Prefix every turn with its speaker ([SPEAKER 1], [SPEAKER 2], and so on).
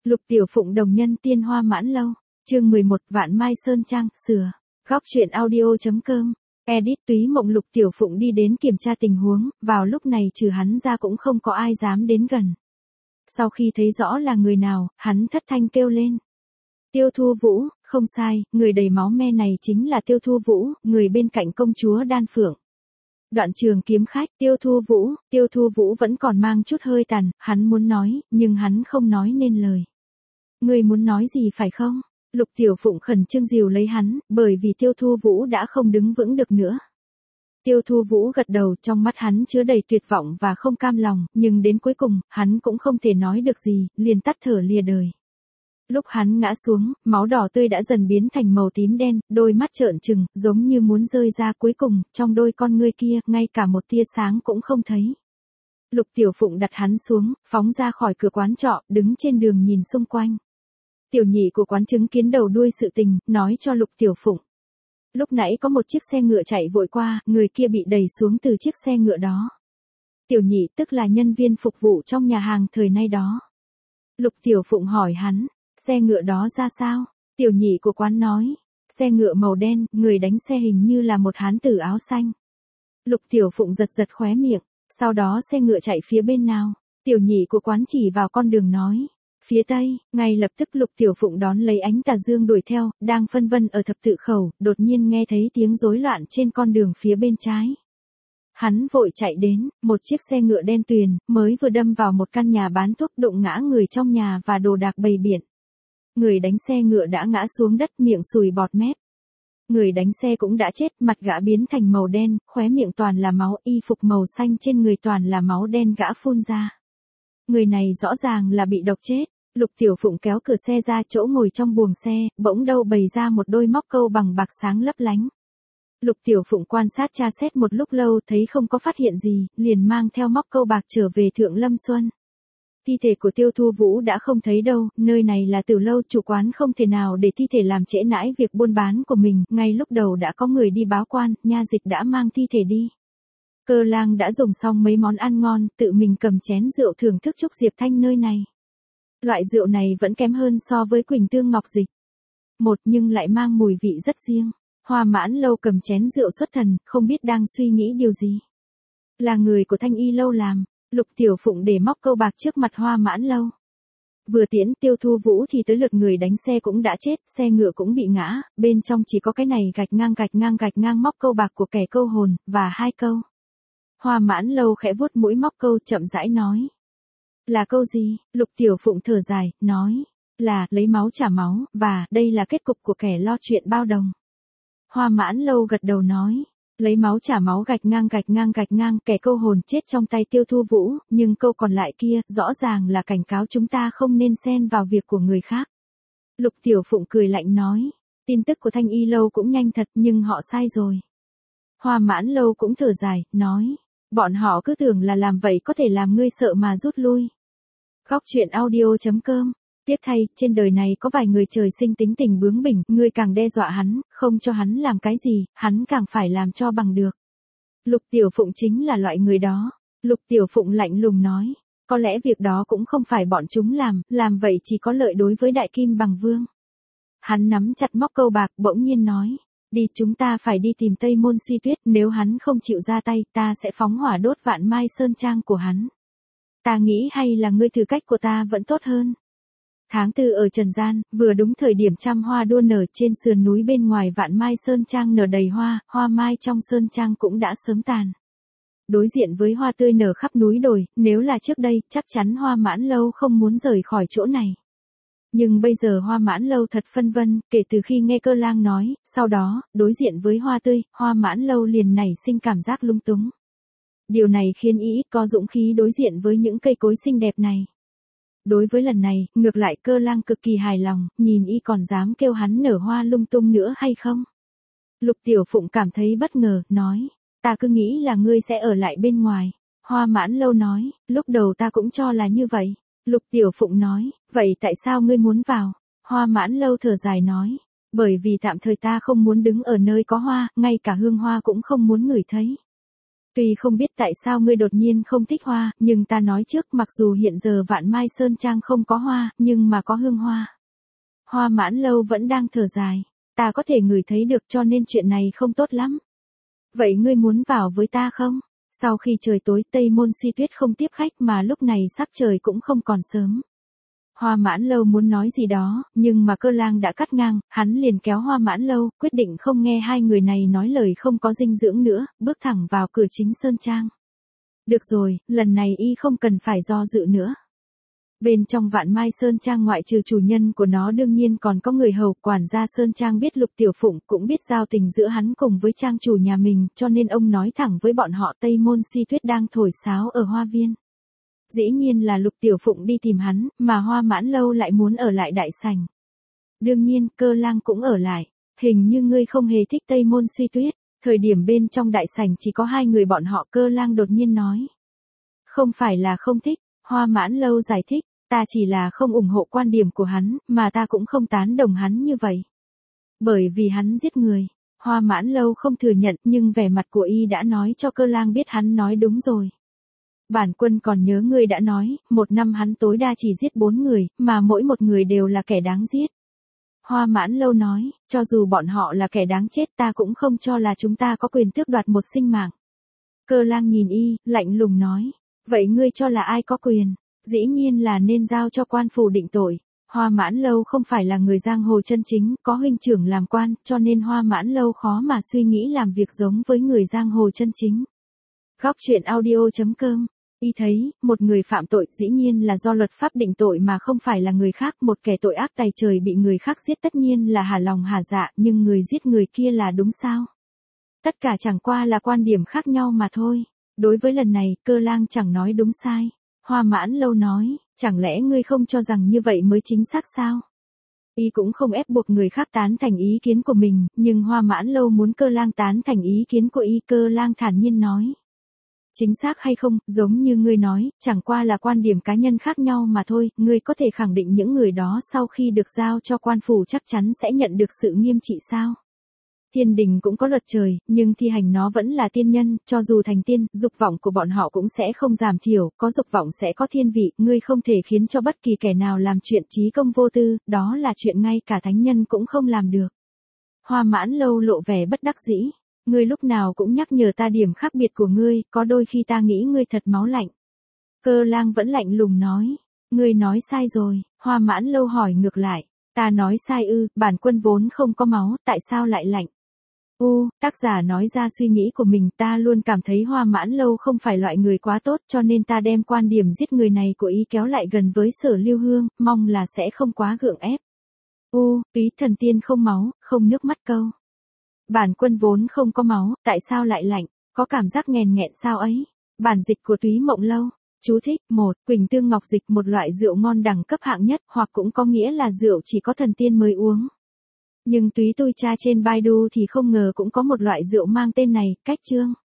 [SPEAKER 1] Lục Tiểu Phụng đồng nhân tiên Hoa Mãn Lâu, chương 11 Vạn Mai Sơn Trang, sửa. Góc truyện audio.com, edit Túy Mộng. Lục Tiểu Phụng đi đến kiểm tra tình huống, vào lúc này trừ hắn ra cũng không có ai dám đến gần. Sau khi thấy rõ là người nào, hắn thất thanh kêu lên. Tiêu Thu Vũ, không sai, người đầy máu me này chính là Tiêu Thu Vũ, người bên cạnh công chúa Đan Phượng. Đoạn Trường kiếm khách, Tiêu Thu Vũ vẫn còn mang chút hơi tàn, hắn muốn nói, nhưng hắn không nói nên lời. Ngươi muốn nói gì phải không? Lục Tiểu Phụng khẩn trương dìu lấy hắn, bởi vì Tiêu Thu Vũ đã không đứng vững được nữa. Tiêu Thu Vũ gật đầu, trong mắt hắn chứa đầy tuyệt vọng và không cam lòng, nhưng đến cuối cùng, hắn cũng không thể nói được gì, liền tắt thở lìa đời. Lúc hắn ngã xuống, máu đỏ tươi đã dần biến thành màu tím đen, đôi mắt trợn trừng, giống như muốn rơi ra, cuối cùng, trong đôi con ngươi kia, ngay cả một tia sáng cũng không thấy. Lục Tiểu Phụng đặt hắn xuống, phóng ra khỏi cửa quán trọ, đứng trên đường nhìn xung quanh. Tiểu nhị của quán chứng kiến đầu đuôi sự tình, nói cho Lục Tiểu Phụng. Lúc nãy có một chiếc xe ngựa chạy vội qua, người kia bị đẩy xuống từ chiếc xe ngựa đó. Tiểu nhị tức là nhân viên phục vụ trong nhà hàng thời nay đó. Lục Tiểu Phụng hỏi hắn, xe ngựa đó ra sao? Tiểu nhị của quán nói, xe ngựa màu đen, người đánh xe hình như là một hán tử áo xanh. Lục Tiểu Phụng giật giật khóe miệng, sau đó xe ngựa chạy phía bên nào? Tiểu nhị của quán chỉ vào con đường nói. Phía tây, ngay lập tức Lục Tiểu Phụng đón lấy ánh tà dương đuổi theo, đang phân vân ở thập tự khẩu, đột nhiên nghe thấy tiếng rối loạn trên con đường phía bên trái. Hắn vội chạy đến, một chiếc xe ngựa đen tuyền, mới vừa đâm vào một căn nhà bán thuốc, đụng ngã người trong nhà và đồ đạc bày biện. Người đánh xe ngựa đã ngã xuống đất, miệng sùi bọt mép. Người đánh xe cũng đã chết, mặt gã biến thành màu đen, khóe miệng toàn là máu, y phục màu xanh trên người toàn là máu đen gã phun ra. Người này rõ ràng là bị độc chết. Lục Tiểu Phụng kéo cửa xe ra, chỗ ngồi trong buồng xe, bỗng đâu bày ra một đôi móc câu bằng bạc sáng lấp lánh. Lục Tiểu Phụng quan sát tra xét một lúc lâu, thấy không có phát hiện gì, liền mang theo móc câu bạc trở về Thượng Lâm Xuân. Thi thể của Tiêu Thu Vũ đã không thấy đâu, nơi này là từ lâu, chủ quán không thể nào để thi thể làm trễ nãi việc buôn bán của mình, ngay lúc đầu đã có người đi báo quan, nha dịch đã mang thi thể đi. Cơ Lang đã dùng xong mấy món ăn ngon, tự mình cầm chén rượu thưởng thức chúc Diệp Thanh nơi này. Loại rượu này vẫn kém hơn so với Quỳnh Tương Ngọc Dịch. Nhưng lại mang mùi vị rất riêng. Hoa Mãn Lâu cầm chén rượu xuất thần, không biết đang suy nghĩ điều gì. Là người của Thanh Y Lâu làm. Lục Tiểu Phụng để móc câu bạc trước mặt Hoa Mãn Lâu. Vừa tiễn Tiêu Thu Vũ thì tới lượt người đánh xe cũng đã chết, xe ngựa cũng bị ngã, bên trong chỉ có cái này gạch ngang móc câu bạc của kẻ câu hồn, và 2 câu. Hoa Mãn Lâu khẽ vuốt mũi móc câu, chậm rãi nói. Là câu gì? Lục Tiểu Phụng thở dài, nói. Là, lấy máu trả máu, và, đây là kết cục của kẻ lo chuyện bao đồng. Hoa Mãn Lâu gật đầu nói. Lấy máu trả máu gạch ngang, kẻ câu hồn chết trong tay Tiêu Thu Vũ, nhưng câu còn lại kia, rõ ràng là cảnh cáo chúng ta không nên xen vào việc của người khác. Lục Tiểu Phụng cười lạnh nói. Tin tức của Thanh Y Lâu cũng nhanh thật, nhưng họ sai rồi. Hoa Mãn Lâu cũng thở dài, nói. Bọn họ cứ tưởng là làm vậy có thể làm ngươi sợ mà rút lui. Góc truyện audio.com. Tiếc thay, trên đời này có vài người trời sinh tính tình bướng bỉnh, ngươi càng đe dọa hắn, không cho hắn làm cái gì, hắn càng phải làm cho bằng được. Lục Tiểu Phụng chính là loại người đó. Lục Tiểu Phụng lạnh lùng nói, có lẽ việc đó cũng không phải bọn chúng làm vậy chỉ có lợi đối với Đại Kim Bằng Vương. Hắn nắm chặt móc câu bạc, bỗng nhiên nói, đi, chúng ta phải đi tìm Tây Môn Suy Tuyết, nếu hắn không chịu ra tay, ta sẽ phóng hỏa đốt Vạn Mai Sơn Trang của hắn. Ta nghĩ hay là ngươi thử cách của ta vẫn tốt hơn. Tháng 4 ở Trần Gian, vừa đúng thời điểm trăm hoa đua nở, trên sườn núi bên ngoài Vạn Mai Sơn Trang nở đầy hoa, hoa mai trong Sơn Trang cũng đã sớm tàn. Đối diện với hoa tươi nở khắp núi đồi, nếu là trước đây, chắc chắn Hoa Mãn Lâu không muốn rời khỏi chỗ này. Nhưng bây giờ Hoa Mãn Lâu thật phân vân, kể từ khi nghe Cơ Lang nói, sau đó, đối diện với hoa tươi, Hoa Mãn Lâu liền nảy sinh cảm giác lung túng. Điều này khiến y ít có dũng khí đối diện với những cây cối xinh đẹp này. Đối với lần này, ngược lại Cơ Lang cực kỳ hài lòng, nhìn y còn dám kêu hắn nở hoa lung tung nữa hay không. Lục Tiểu Phụng cảm thấy bất ngờ, nói, ta cứ nghĩ là ngươi sẽ ở lại bên ngoài. Hoa Mãn Lâu nói, lúc đầu ta cũng cho là như vậy. Lục Tiểu Phụng nói, vậy tại sao ngươi muốn vào? Hoa Mãn Lâu thở dài nói, bởi vì tạm thời ta không muốn đứng ở nơi có hoa, ngay cả hương hoa cũng không muốn ngửi thấy. Tuy không biết tại sao ngươi đột nhiên không thích hoa, nhưng ta nói trước mặc dù hiện giờ Vạn Mai Sơn Trang không có hoa, nhưng mà có hương hoa. Hoa Mãn Lâu vẫn đang thở dài. Ta có thể ngửi thấy được cho nên chuyện này không tốt lắm. Vậy ngươi muốn vào với ta không? Sau khi trời tối Tây Môn Suy Tuyết không tiếp khách mà lúc này sắc trời cũng không còn sớm. Hoa Mãn Lâu muốn nói gì đó, nhưng mà Cơ Lang đã cắt ngang, hắn liền kéo Hoa Mãn Lâu, quyết định không nghe hai người này nói lời không có dinh dưỡng nữa, bước thẳng vào cửa chính Sơn Trang. Được rồi, lần này y không cần phải do dự nữa. Bên trong Vạn Mai Sơn Trang ngoại trừ chủ nhân của nó đương nhiên còn có người hầu, quản gia Sơn Trang biết Lục Tiểu Phụng cũng biết giao tình giữa hắn cùng với trang chủ nhà mình, cho nên ông nói thẳng với bọn họ Tây Môn Suy Tuyết đang thổi sáo ở hoa viên. Dĩ nhiên là Lục Tiểu Phụng đi tìm hắn, mà Hoa Mãn Lâu lại muốn ở lại đại sảnh. Đương nhiên, Cơ Lang cũng ở lại. Hình như ngươi không hề thích Tây Môn Suy Tuyết. Thời điểm bên trong đại sảnh chỉ có hai người bọn họ, Cơ Lang đột nhiên nói. Không phải là không thích, Hoa Mãn Lâu giải thích, ta chỉ là không ủng hộ quan điểm của hắn, mà ta cũng không tán đồng hắn như vậy. Bởi vì hắn giết người. Hoa Mãn Lâu không thừa nhận, nhưng vẻ mặt của y đã nói cho Cơ Lang biết hắn nói đúng rồi. Bản quân còn nhớ ngươi đã nói, một năm hắn tối đa chỉ giết 4 người, mà mỗi một người đều là kẻ đáng giết. Hoa Mãn Lâu nói, cho dù bọn họ là kẻ đáng chết ta cũng không cho là chúng ta có quyền tước đoạt một sinh mạng. Cơ Lang nhìn y, lạnh lùng nói, vậy ngươi cho là ai có quyền? Dĩ nhiên là nên giao cho quan phủ định tội. Hoa Mãn Lâu không phải là người giang hồ chân chính, có huynh trưởng làm quan, cho nên Hoa Mãn Lâu khó mà suy nghĩ làm việc giống với người giang hồ chân chính. Góc truyện audio.com. Y thấy, một người phạm tội dĩ nhiên là do luật pháp định tội mà không phải là người khác, một kẻ tội ác tày trời bị người khác giết tất nhiên là hả lòng hả dạ, nhưng người giết người kia là đúng sao? Tất cả chẳng qua là quan điểm khác nhau mà thôi. Đối với lần này, Cơ Lang chẳng nói đúng sai. Hoa Mãn Lâu nói, chẳng lẽ ngươi không cho rằng như vậy mới chính xác sao? Y cũng không ép buộc người khác tán thành ý kiến của mình, nhưng Hoa Mãn Lâu muốn Cơ Lang tán thành ý kiến của y. Cơ Lang thản nhiên nói. Chính xác hay không, giống như ngươi nói, chẳng qua là quan điểm cá nhân khác nhau mà thôi, ngươi có thể khẳng định những người đó sau khi được giao cho quan phủ chắc chắn sẽ nhận được sự nghiêm trị sao? Thiên đình cũng có luật trời, nhưng thi hành nó vẫn là tiên nhân, cho dù thành tiên, dục vọng của bọn họ cũng sẽ không giảm thiểu, có dục vọng sẽ có thiên vị, ngươi không thể khiến cho bất kỳ kẻ nào làm chuyện trí công vô tư, đó là chuyện ngay cả thánh nhân cũng không làm được. Hoa Mãn Lâu lộ vẻ bất đắc dĩ. Ngươi lúc nào cũng nhắc nhở ta điểm khác biệt của ngươi, có đôi khi ta nghĩ ngươi thật máu lạnh. Cơ Lang vẫn lạnh lùng nói. Ngươi nói sai rồi, Hoa Mãn Lâu hỏi ngược lại. Ta nói sai ư, bản quân vốn không có máu, tại sao lại lạnh? Tác giả nói ra suy nghĩ của mình, ta luôn cảm thấy Hoa Mãn Lâu không phải loại người quá tốt cho nên ta đem quan điểm giết người này của ý kéo lại gần với Sở Lưu Hương, mong là sẽ không quá gượng ép. Túy thần tiên không máu, không nước mắt câu. Bản quân vốn không có máu, tại sao lại lạnh, có cảm giác nghèn nghẹn sao ấy? Bản dịch của Túy Mộng Lâu. Chú thích, 1. Quỳnh Tương Ngọc Dịch, một loại rượu ngon đẳng cấp hạng nhất, hoặc cũng có nghĩa là rượu chỉ có thần tiên mới uống. Nhưng Túy tôi tra trên Baidu thì không ngờ cũng có một loại rượu mang tên này, cách chương.